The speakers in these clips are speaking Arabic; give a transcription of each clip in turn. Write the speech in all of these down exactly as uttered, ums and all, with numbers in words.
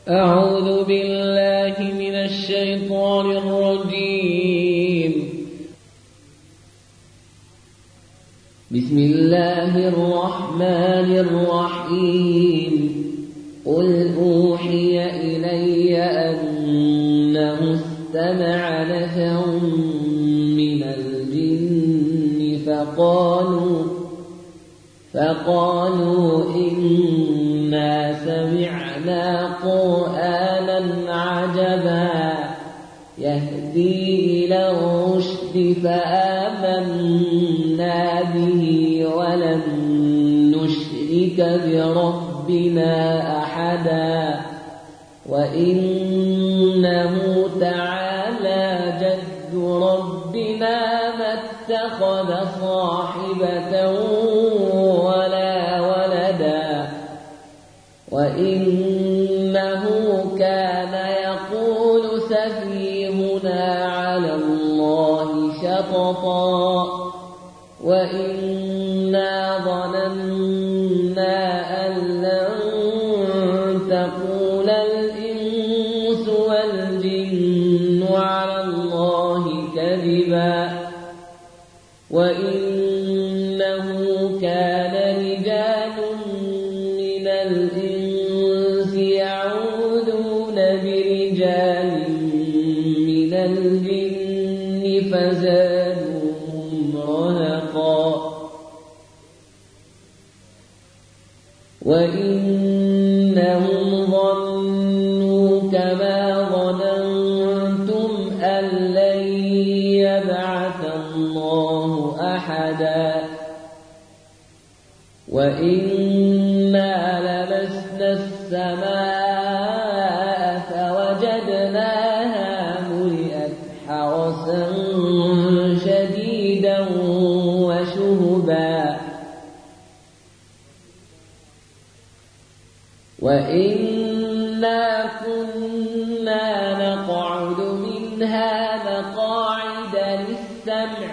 أعوذ بالله من الشيطان الرجيم. بسم الله الرحمن الرحيم. قل أوحي إلي أنه استمع نفر من الجن فقالوا فقالوا إنا سمعنا قرآنا عجبا يهدي إلى الرشد فآمنا به ولن نشرك بربنا أحدا وإنه تعالى جد ربنا ما اتخذ صاحبة ولا ولدا وإنه كان يقول سفيهنا على الله شططا وإنا ظننا أن لن تقول الإنس والجن على الله كذبا وإنه كان رجال من الإنس يعوذون برجال من الجن فزادوهم رهقا وإنهم ظنوا كما ظننتم أن لن يبعث الله أحدا وإنا لمسنا السماء فوجدناها ملئت حرسا شديدا وشهبا وإنا كنا نقعد منها مقاعد للسمع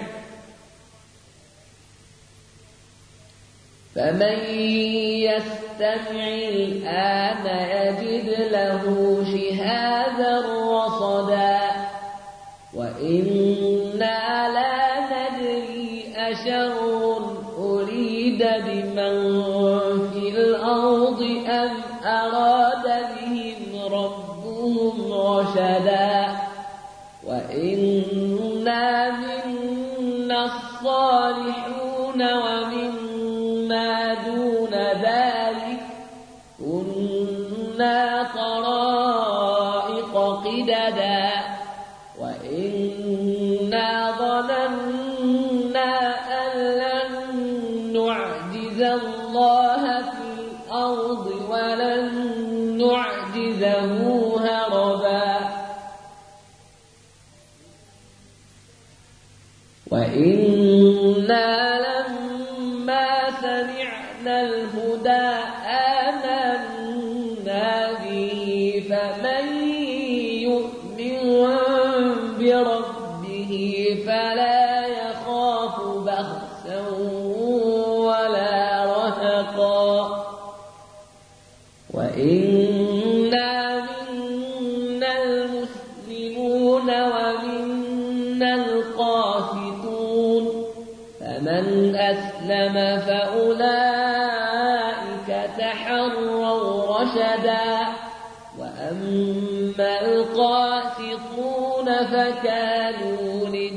فمن يستمع الآن يجد له شهابا رصدا وإنا لا ندري أشر أريد بمن في الأرض أم أراد بهم ربهم رشدا وإنا منا الصالحون ومنا دون ذلك كنا طرائق قددا وإنا ظننا أن لن نعجز الله في الأرض ولن نعجزه هربا وإنا لما سمعنا الهدى آمنا به فمن يؤمن بربه فلا يخاف بخسا ولا رهقا وإنا منا المسلمون ومنا القاسطون فمن أسلم فأولئك تحروا رشدا وأما القاسطون فكانوا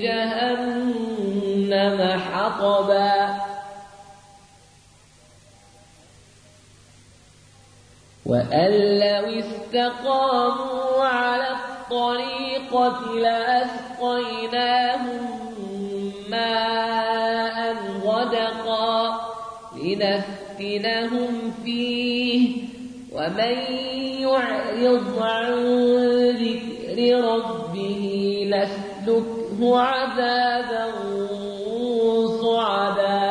لجهنم حطبا وأن لو استقاموا على الطريقة لأسقيناهم ماء غدقا لنفتنهم فيه ومن يعرض عن ذكر ربه لاسلكه عذابا صعدا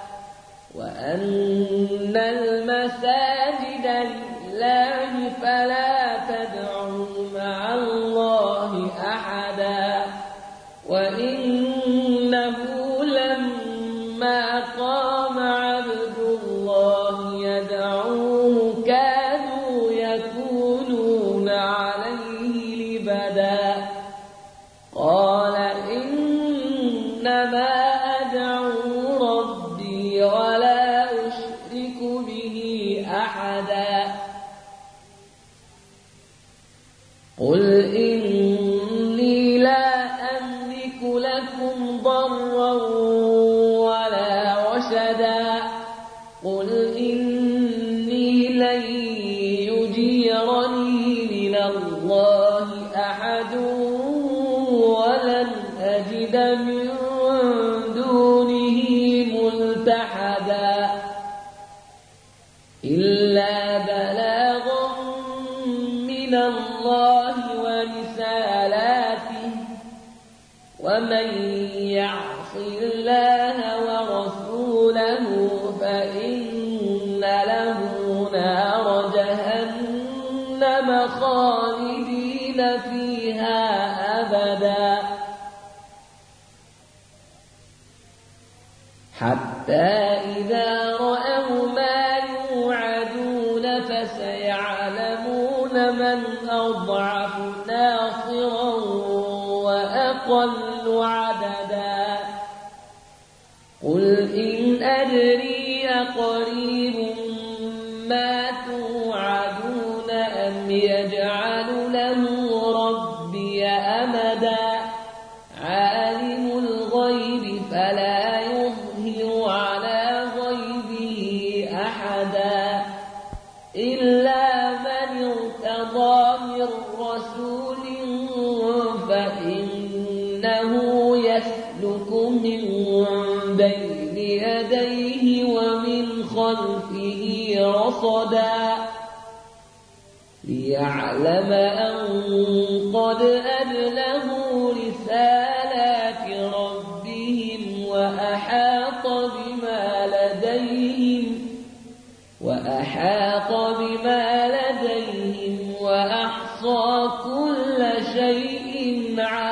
وأن المساجد لله فلا تدعوا مع الله أحدا وإنه لما قام عبد الله يدعوه كانوا يكونون قل إني لا أملك لكم ضرا ولا رشدا قل إني لن يجيرني من الله أحد ولن أجد من دونه ملتحدا إلا بلاغا من الله ورسالاته ومن يعص الله ورسوله فإن له نار جهنم خالدين فيها أبدا حتى إذا رأوا ما يوعدون فسيعلمون من أضعف ناصرا وأقل عددا قل إن أدري أقريب ما توعدون أم يجعل له ربي أمدا عالم الغيب فلا يظهر على غيبه أحدا إلا من ارتضى من رسول فإنه يسلك من بين يديه ومن خلفه رصدا ليعلم أن قد أبلغوا رسالات ربهم وأحاط بما لديهم وأحاط بما لديهم وأحصى كل شيء علما